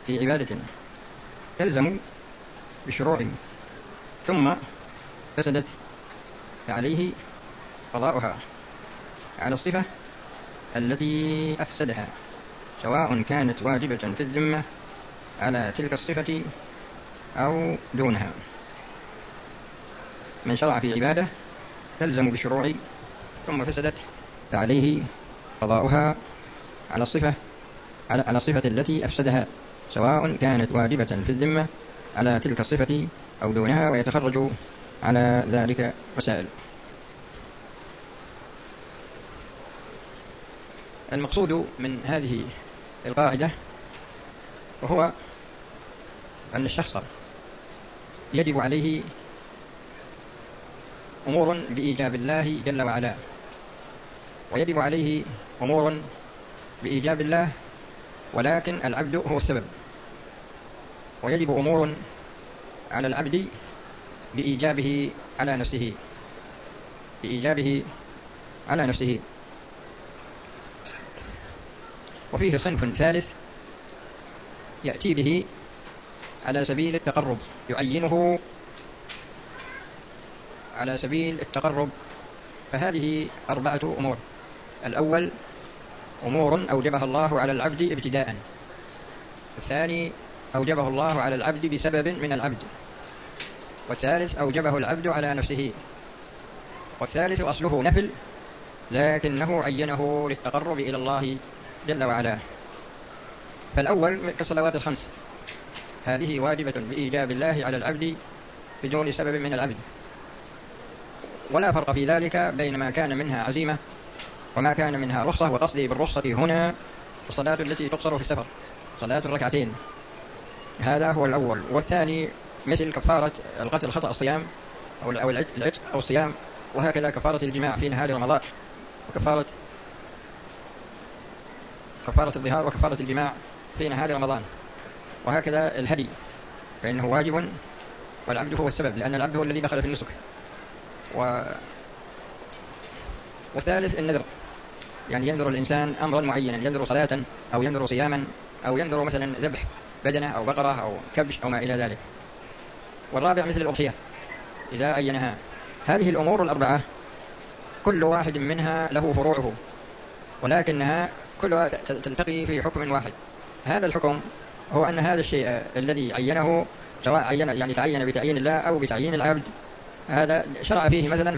في عبادة تلزم بشروع ثم فسدت فعليه قضاؤها على الصفة التي أفسدها، سواء كانت واجبة في الذمة على تلك الصفة أو دونها. من شرع في عبادة تلزم بشروع ثم فسدت فعليه قضاؤها على الصفة التي أفسدها، سواء كانت واجبة في الذمة على تلك الصفة أو دونها، ويتخرج على ذلك مسائل. المقصود من هذه القاعدة وهو أن الشخص يجب عليه أمور بإيجاب الله جل وعلا، ويجب عليه أمور بإيجاب الله ولكن العبد هو السبب، ويجب أمور على العبد بإيجابه على نفسه. وفيه صنف ثالث يأتي به على سبيل التقرب، يعينه على سبيل التقرب، فهذه 4 أمور. الأول أمور أوجبها الله على العبد ابتداء، الثاني أوجبه الله على العبد بسبب من العبد، والثالث أوجبه العبد على نفسه، والثالث أصله نفل لكنه عينه للتقرب إلى الله جل وعلا. فالأول كالصلوات ال5، هذه واجبة بإيجاب الله على العبد بدون سبب من العبد، ولا فرق في ذلك بين ما كان منها عزيمة وما كان منها رخصة. وقصدي بالرخصة هنا الصلاة التي تقصر في السفر، صلاة الركعتين، هذا هو الأول. والثاني مثل كفارة القتل خطأ الصيام أو العتق أو الصيام، وهكذا كفارة الجماع في نهار رمضان، وكفارة الظهار وكفارة الجماع في نهار رمضان، وهكذا الهدي فإنه واجب والعبد هو السبب، لأن العبد هو الذي دخل في النسك. والثالث النذر، يعني ينذر الإنسان أمرا معينا، ينذر صلاة أو ينذر صياما أو ينذر مثلا ذبح بدنة أو بقرة أو كبش أو ما إلى ذلك. والرابع مثل الأضحية إذا عينها. هذه الأمور ال4 كل واحد منها له فروعه، ولكنها كلها تلتقي في حكم واحد. هذا الحكم هو أن هذا الشيء الذي عينه، سواء يعني تعين بتعيين الله أو بتعيين العبد، هذا شرع فيه مثلا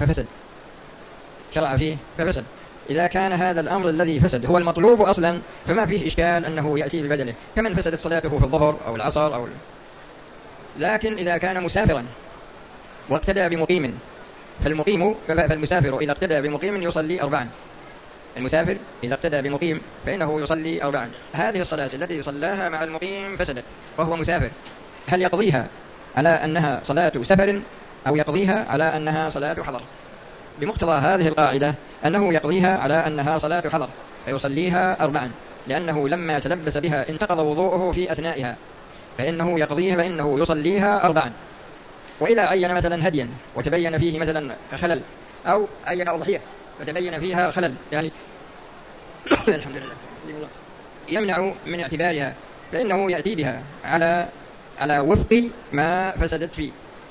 ففسد، إذا كان هذا الأمر الذي فسد هو المطلوب أصلا فما فيه إشكال أنه يأتي ببدله، كمن فسدت صلاته في الظهر أو العصر لكن إذا كان مسافرا واقتدى بمقيم، فالمسافر إذا اقتدى بمقيم يصلي 4. المسافر إذا اقتدى بمقيم فإنه يصلي 4. هذه الصلاة التي صلاها مع المقيم فسدت وهو مسافر، هل يقضيها على أنها صلاة سفر أو يقضيها على أنها صلاة حضر؟ بمقتضى هذه القاعدة أنه يقضيها على أنها صلاة حضر فيصليها 4، لأنه لما تلبس بها انتقض وضوءه في أثنائها، فإنه يصليها 4. وإذا عين مثلا هديا وتبين فيه مثلا خلل، أو عين أضحية وتبين فيها خلل، يعني الحمد لله يمنع من اعتبارها، فإنه يأتي بها على وفق ما فسدت فيه.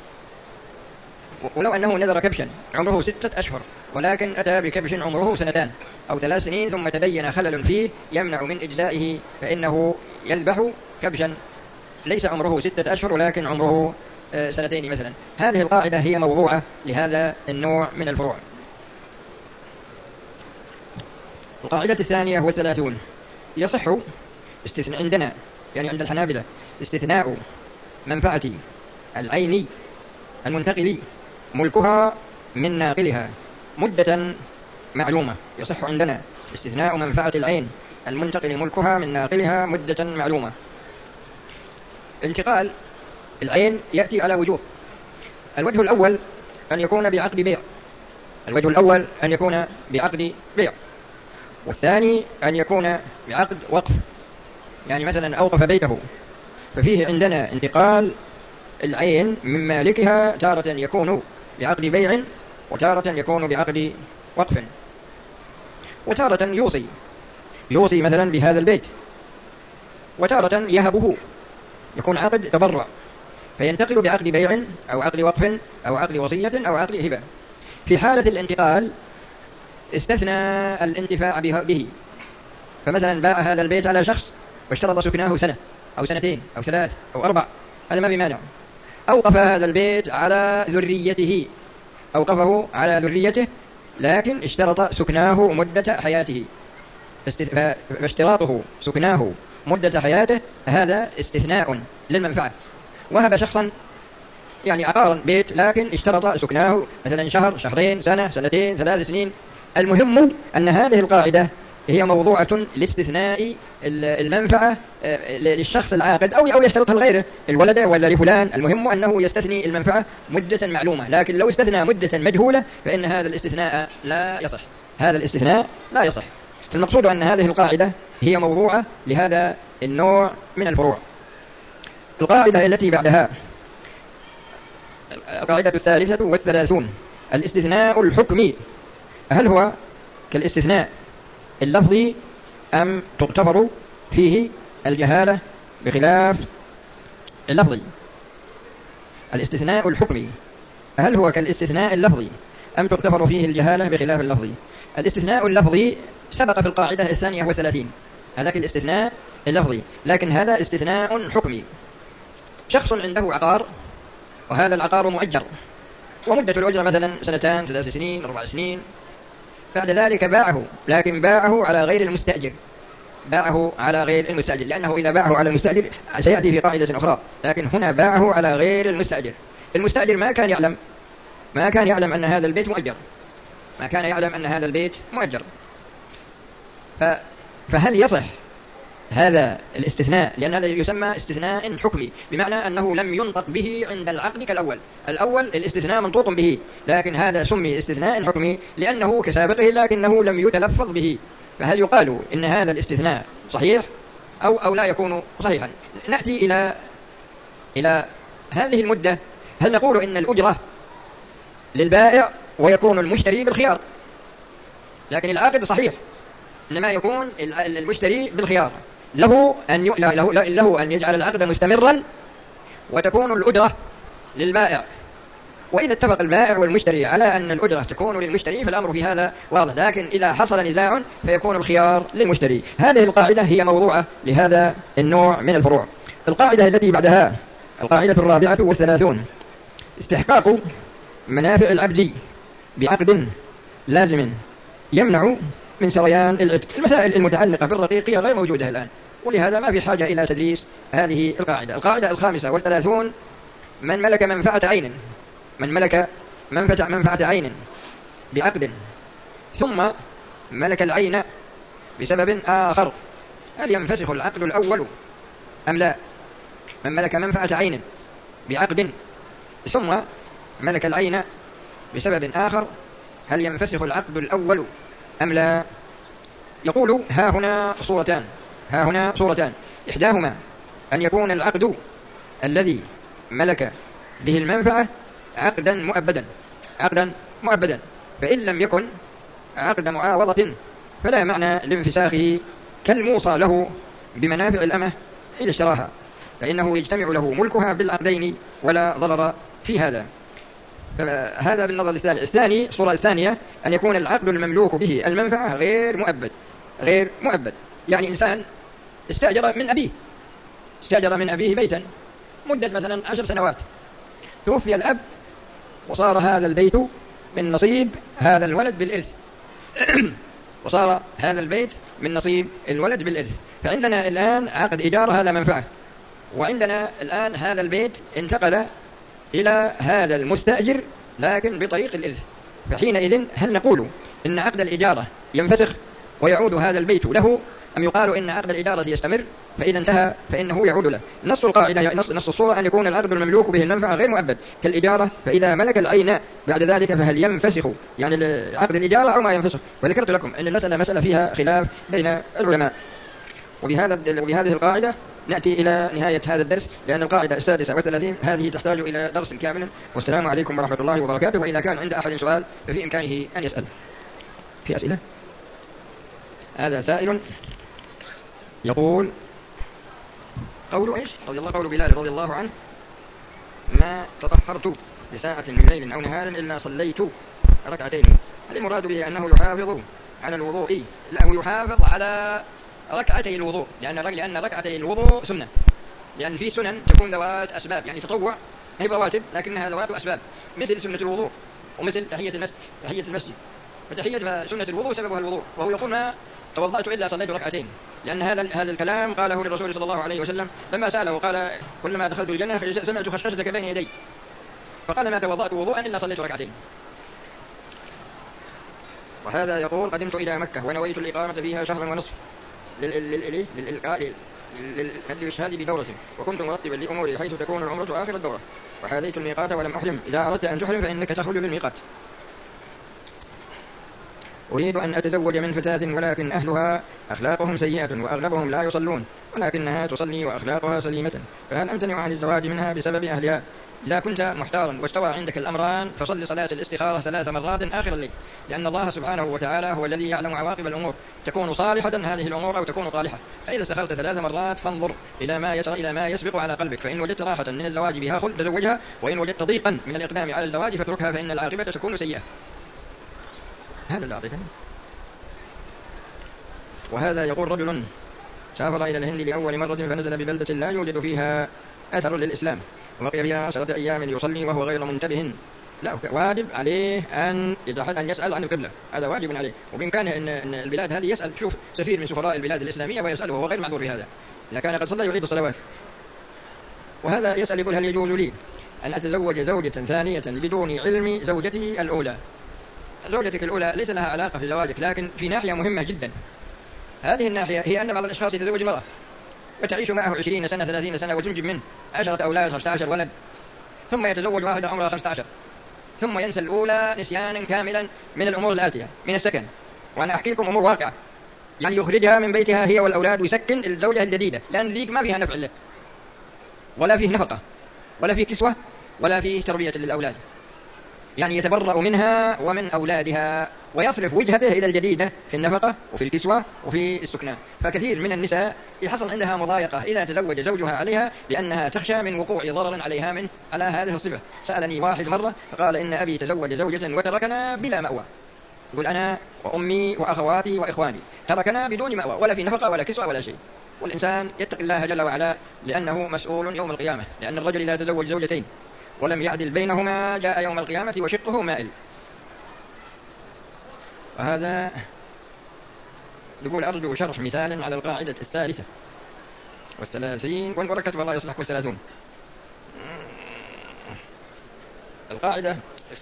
ولو أنه نذر كبشا عمره 6 أشهر ولكن أتى بكبش عمره 2 أو 3 سنين ثم تبين خلل فيه يمنع من إجزائه، فإنه يذبح كبشا ليس عمره 6 أشهر ولكن عمره 2 مثلا. هذه القاعدة هي موضوعة لهذا النوع من الفروع. القاعدة الثانية هو 30. يصح استثناء عندنا، يعني عند الحنابلة، استثناء منفعة العين المنتقل ملكها من ناقلها مدة معلومة. يصح عندنا استثناء منفعة العين المنتقل ملكها من ناقلها مدة معلومة. انتقال العين يأتي على وجوه. الوجه الأول أن يكون بعقد بيع، والثاني أن يكون بعقد وقف، يعني مثلا أوقف بيته، ففيه عندنا انتقال العين من مالكها تارة يكون بعقد بيع وتارة يكون بعقد وقف، وتارة يوصي مثلا بهذا البيت، وتارة يكون عقد تبرع، فينتقل بعقد بيع أو عقد وقف أو عقد وصية أو عقد هبة. في حالة الانتقال استثنى الانتفاع به، فمثلا باع هذا البيت على شخص واشترط سكناه سنة أو سنتين أو 3 أو 4، هذا ما في مانع. أوقف هذا البيت على ذريته، أوقفه على ذريته، لكن اشترط سكناه مدة حياته، فاشتراطه سكناه مدة حياته هذا استثناء للمنفعة. وهب شخصا يعني عقارا بيت، لكن اشترط سكناه مثلا شهر، شهرين، سنة، سنتين، 3 سنين. المهم أن هذه القاعدة هي موضوعة لاستثناء المنفعة للشخص العاقد أو يشترطها لغيره، الولد ولا لفلان. المهم أنه يستثني المنفعة مدة معلومة، لكن لو استثنى مدة مجهولة فإن هذا الاستثناء لا يصح، هذا الاستثناء لا يصح. المقصود أن هذه القاعدة هي موضوعة لهذا النوع من الفروع. القاعدة التي بعدها القاعدة 33، الاستثناء الحكمي. هل هو كالاستثناء اللفظي أم تغتفر فيه الجهالة بخلاف اللفظي؟ الاستثناء الحكمي هل هو كالاستثناء اللفظي أم تغتفر فيه الجهالة بخلاف اللفظي؟ الاستثناء اللفظي سبق في القاعدة 32، هذاك الاستثناء اللفظي، لكن هذا استثناء حكمي. شخص عنده عقار وهذا العقار مؤجر، ومدة الأجرة مثلا 2 3 سنين 4 سنين، بعد ذلك باعه، لكن باعه على غير المستأجر، باعه على غير المستأجر، لأنه إذا باعه على المستأجر سيأتي في قاعدة أخرى، لكن هنا باعه على غير المستأجر. المستأجر ما كان يعلم أن هذا البيت مؤجر، ما كان يعلم أن هذا البيت مؤجر. فهل يصح هذا الاستثناء؟ لأن هذا يسمى استثناء حكمي، بمعنى أنه لم ينطق به عند العقد كالأول. الأول الاستثناء منطوق به، لكن هذا سمي استثناء حكمي لأنه كسابقه لكنه لم يتلفظ به. فهل يقال إن هذا الاستثناء صحيح أو لا يكون صحيحا؟ نأتي إلى هذه المدة. هل نقول إن الأجرة للبائع ويكون المشتري بالخيار، لكن العقد صحيح، إنما يكون المشتري بالخيار، له أن يجعل العقد مستمرا وتكون الأجرة للبائع. وإذا اتفق البائع والمشتري على أن الأجرة تكون للمشتري فالأمر في هذا واضح، لكن إذا حصل نزاع فيكون الخيار للمشتري. هذه القاعدة هي موضوعة لهذا النوع من الفروع. القاعدة التي بعدها القاعدة 34، استحقاق منافع العبد بعقد لازم يمنع من سريان العتق. المسائل المتعلقة بالرقيق غير موجودة الآن، ولهذا ما في حاجة إلى تدريس هذه القاعدة. القاعدة 35، من ملك منفعة عين، من ملك منفعة عين بعقد ثم ملك العين بسبب آخر، هل ينفسخ العقد الأول أم لا؟ من ملك منفعة عين بعقد ثم ملك العين بسبب آخر، هل ينفسخ العقد الأول أم لا؟ يقول ها هنا صورتان، إحداهما أن يكون العقد الذي ملك به المنفعة عقدا مؤبدا، فإن لم يكن عقد معاوضة فلا معنى لانفساخه، كالموصى له بمنافع الأمة إذا اشتراها، فإنه يجتمع له ملكها بالعقدين ولا ضرر في هذا. هذا بالنظر الثاني. الصورة الثانية أن يكون العقد المملوك به المنفعة غير مؤبد، يعني إنسان استأجر من أبيه بيتا مدة مثلا 10 سنوات، توفي الأب وصار هذا البيت من نصيب هذا الولد بالإرث وصار هذا البيت من نصيب الولد بالإرث. فعندنا الآن عقد إيجار هذا منفعة، وعندنا الآن هذا البيت انتقل إلى هذا المستأجر لكن بطريق الإرث. فحينئذ هل نقول إن عقد الإجارة ينفسخ ويعود هذا البيت له، أم يقال إن عقد الإجارة يستمر فإذا انتهى فإنه يعود له؟ نص القاعدة نص الصورة أن يكون العقد المملوك به المنفعة غير مؤبد كالإجارة، فإذا ملك العين بعد ذلك فهل ينفسخ يعني عقد الإجارة أو ما ينفسخ؟ وذكرت لكم أن المسألة مسألة فيها خلاف بين العلماء. وبهذه القاعدة نأتي إلى نهاية هذا الدرس، لأن القاعدة 36 هذه تحتاج إلى درس كامل. والسلام عليكم ورحمة الله وبركاته. وإذا كان عند أحد سؤال ففي إمكانه أن يسأل. في أسئلة؟ هذا سائل يقول قول إيش قول بلال رضي الله عنه: ما تطهرت بساعة من ليل أو نهار إلا صليت ركعتين. هل المراد به أنه يحافظ على الوضوء؟ لا، هو يحافظ على ركعتي الوضوء، لأن ركعتي الوضوء سنة، لأن في سنن تكون ذوات أسباب، يعني تطوع هي رواتب لكنها ذوات أسباب، مثل سنة الوضوء ومثل تحية المسجد. سنة الوضوء سببها الوضوء، وهو يقول: ما توضأت إلا صليت ركعتين، لأن هذا الكلام قاله للرسول صلى الله عليه وسلم لما سأله قال: كلما دخلت الجنة سمعت خشخشتك بين يدي، فقال: ما توضأت وضوءا إلا صليت ركعتين. وهذا يقول: قدمت إلى مكة ونويت الإقامة فيها شهرا ونصف للإشهاد بدورة، وكنت مرتبا لأموري حيث تكون العمرة آخر الدورة، وحاذيت الميقات ولم أحرم. إذا أردت أن تحرم فإنك تخرج للميقات. أريد أن أتزوج من فتاة ولكن أهلها أخلاقهم سيئة وأغلبهم لا يصلون، ولكنها تصلي وأخلاقها سليمة، فهل أمتنع عن الزواج منها بسبب أهلها؟ إذا كنت محتارا واستوى عندك الأمران فصل صلاة الاستخارة 3 مرات آخر الليل، لأن الله سبحانه وتعالى هو الذي يعلم عواقب الأمور، تكون صالحة هذه الأمور أو تكون طالحة. فإذا استخرت 3 مرات فانظر إلى ما يسبق على قلبك، فإن وجدت راحة من الزواج بها خذ تزوجها، وإن وجدت ضيقا من الإقدام على الزواج فاتركها، فإن العاقبة تكون سيئة. هذا اللي أعطيتني. وهذا يقول: رجل سافر إلى الهند لأول مرة فنزل ببلدة لا يوجد فيها أثر للإسلام، وبقي فيها 10 أيام يصلي وهو غير منتبه. لا، واجب عليه أن يسأل عن القبلة، هذا واجب عليه. وبإمكانه أن البلاد هذه يسأل، شوف سفير من سفراء البلاد الإسلامية ويسأله، وهو غير معذور بهذا، إذا كان قد صلى يعيد الصلوات. وهذا يسأل يقول: هل يجوز لي أن أتزوج زوجة ثانية بدون علم زوجتي الأولى؟ زوجتك الأولى ليس لها علاقة في زواجك، لكن في ناحية مهمة جدا. هذه الناحية هي أن بعض الأشخاص يتزوج امرأة وتعيش معه 20 سنة 30 سنة وتنجب منه 10 أولاد 15 ولد، ثم يتزوج واحدة عمرها 15، ثم ينسى الأولى نسيانا كاملا من الأمور الآتية، من السكن. وأنا أحكي لكم أمور واقعة، يعني يخرجها من بيتها هي والأولاد ويسكن الزوجة الجديدة، لأن ذيك ما فيها نفع له، ولا فيه نفقة، ولا فيه كسوة، ولا فيه تربية للأولاد، يعني يتبرأ منها ومن أولادها ويصرف وجهته إلى الجديدة في النفقة وفي الكسوة وفي السكنان. فكثير من النساء يحصل عندها مضايقة إذا تزوج زوجها عليها، لأنها تخشى من وقوع ضرر عليها على هذه الصفة. سألني واحد مرة فقال: إن أبي تزوج زوجة وتركنا بلا مأوى، يقول: أنا وأمي وأخواتي وإخواني تركنا بدون مأوى، ولا في نفقة ولا كسوة ولا شيء. والإنسان يتقي الله جل وعلا، لأنه مسؤول يوم القيامة، لأن الرجل إذا تزوج زوجتين ولم يعدل بينهما جاء يوم القيامة وشقه مائل. وهذا يقول: أرجو شرح مثال على القاعدة 33 وركت والله يصلحكم 30. القاعدة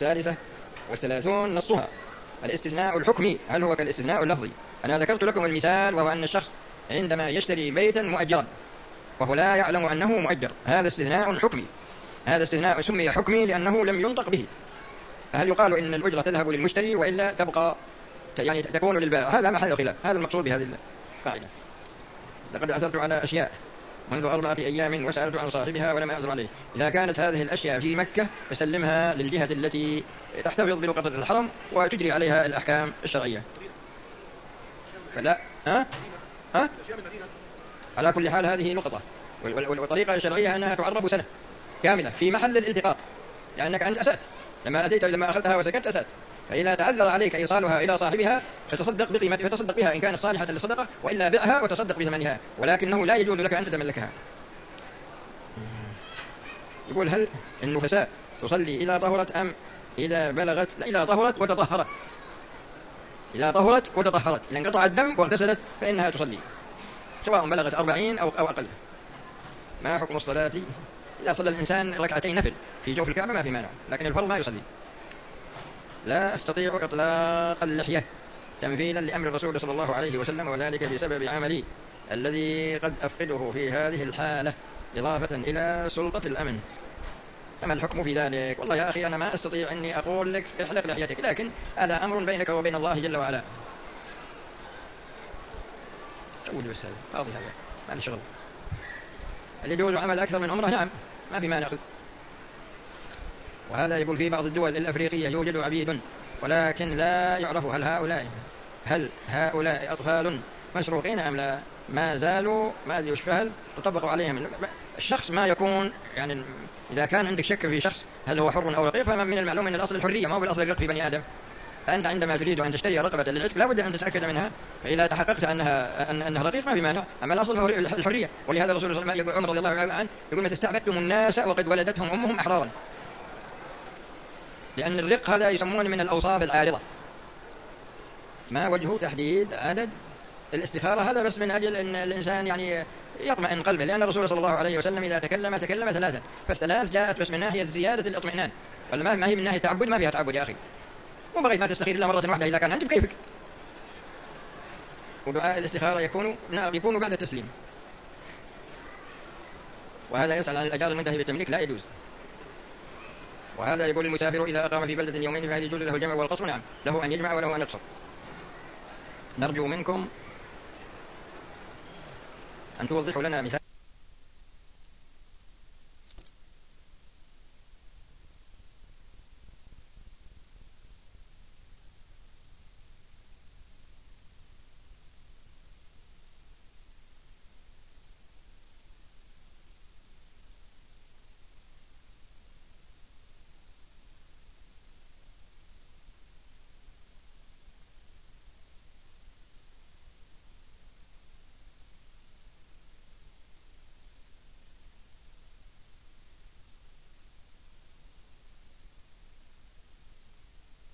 33 نصها الاستثناء الحكمي هل هو كالاستثناء اللفظي؟ أنا ذكرت لكم المثال، وهو أن الشخص عندما يشتري بيتا مؤجرا وهو لا يعلم أنه مؤجر، هذا استثناء حكمي. هذا استثناء سمي حكمي لأنه لم ينطق به. فهل يقال إن الأجرة تذهب للمشتري وإلا تبقى يعني تكون للبائع؟ هذا محل خلاف، هذا المقصود بهذه القاعدة. لقد عثرت على أشياء منذ 4 أيام وسألت عن صاحبها ولم يعثر عليه. إذا كانت هذه الأشياء في مكة فسلمها للجهة التي تحتفظ بلقطة الحرم وتجري عليها الأحكام الشرعية. فلا على كل حال هذه نقطة، والطريقة الشرعية أنها تعرب سنة كاملة في محل الالتقاط، لأنك أنت أسأت لما أتيت لما أخذتها وسكت أسأت، فإذا تعذر عليك إيصالها إلى صاحبها فتصدق بقيمتها، فتصدق بها إن كانت صالحة للصدقة، وإلا بيعها وتصدق بثمنها، ولكنه لا يجوز لك أن تتملكها. يقول: هل النفساء تصلي إذا طهرت أم إذا بلغت؟ لا، إذا طهرت وتطهرت، إذا طهرت وتطهرت، إذا انقطع الدم واغتسلت فإنها تصلي سواء بلغت 40 أو أقل. ما حكم الصلاة إذا صلى الإنسان ركعتين نفل في جوف الكعبة؟ ما في مانع، لكن الفرض ما يصلي. لا أستطيع إطلاق اللحية تنفيذا لأمر الرسول صلى الله عليه وسلم، وذلك بسبب عملي الذي قد أفقده في هذه الحالة إضافة إلى سلطة الأمن، فما الحكم في ذلك؟ والله يا أخي أنا ما أستطيع أني أقول لك احلق لحيتك، لكن هذا أمر بينك وبين الله جل وعلا. أقول بس هذا فاضي، هذا ما لي شغل. اللي يجوز عمل أكثر من عمره نعم ما في مانع. وهذا يقول: في بعض الدول الأفريقية يوجد عبيد ولكن لا يعرف هل هؤلاء أطفال مسروقين أم لا؟ ما زالوا ما أدري وش فهل تطبق عليهم. الشخص ما يكون يعني إذا كان عندك شك في شخص هل هو حر أو رقيق، فمن المعلوم أن الأصل الحرية ما هو بالأصل الرق في بني آدم. فأنت عندما تريد أن تشتري رقبة للعتق لا بد أن تتأكد منها، فإذا تحققت أنها رقيق ما في مانع، أما الأصل هو الحرية. ولهذا الرسول صلى الله عليه وسلم عمر رضي الله عنه يقول: متى استعبدتم الناس وقد ولدتهم أمهم أحرارا. لأن الرق هذا يسمونه من الأوصاف العارضة. ما وجه تحديد عدد الاستخارة؟ هذا بس من أجل أن الإنسان يعني يطمئن قلبه، لأن الرسول صلى الله عليه وسلم إذا تكلم ثلاثا، فالثلاث جاءت بس من ناحية زيادة الاطمئنان، ولا ما هي من ناحية تعبد، ما فيها تعبد يا أخي. وبغيت ما تستخير إلا مرة واحدة إذا كان أنت بكيفك. ودعاء الاستخارة يكون بعد التسليم. وهذا يسأل عن الأجار المنتهي بالتمليك لا يجوز. وهذا يقول: المسافر إذا أقام في بلدة يومين فهل يجوز له الجمع والقصر؟ نعم، له أن يجمع وله أن يقصر. نرجو منكم أن توضحوا لنا مثال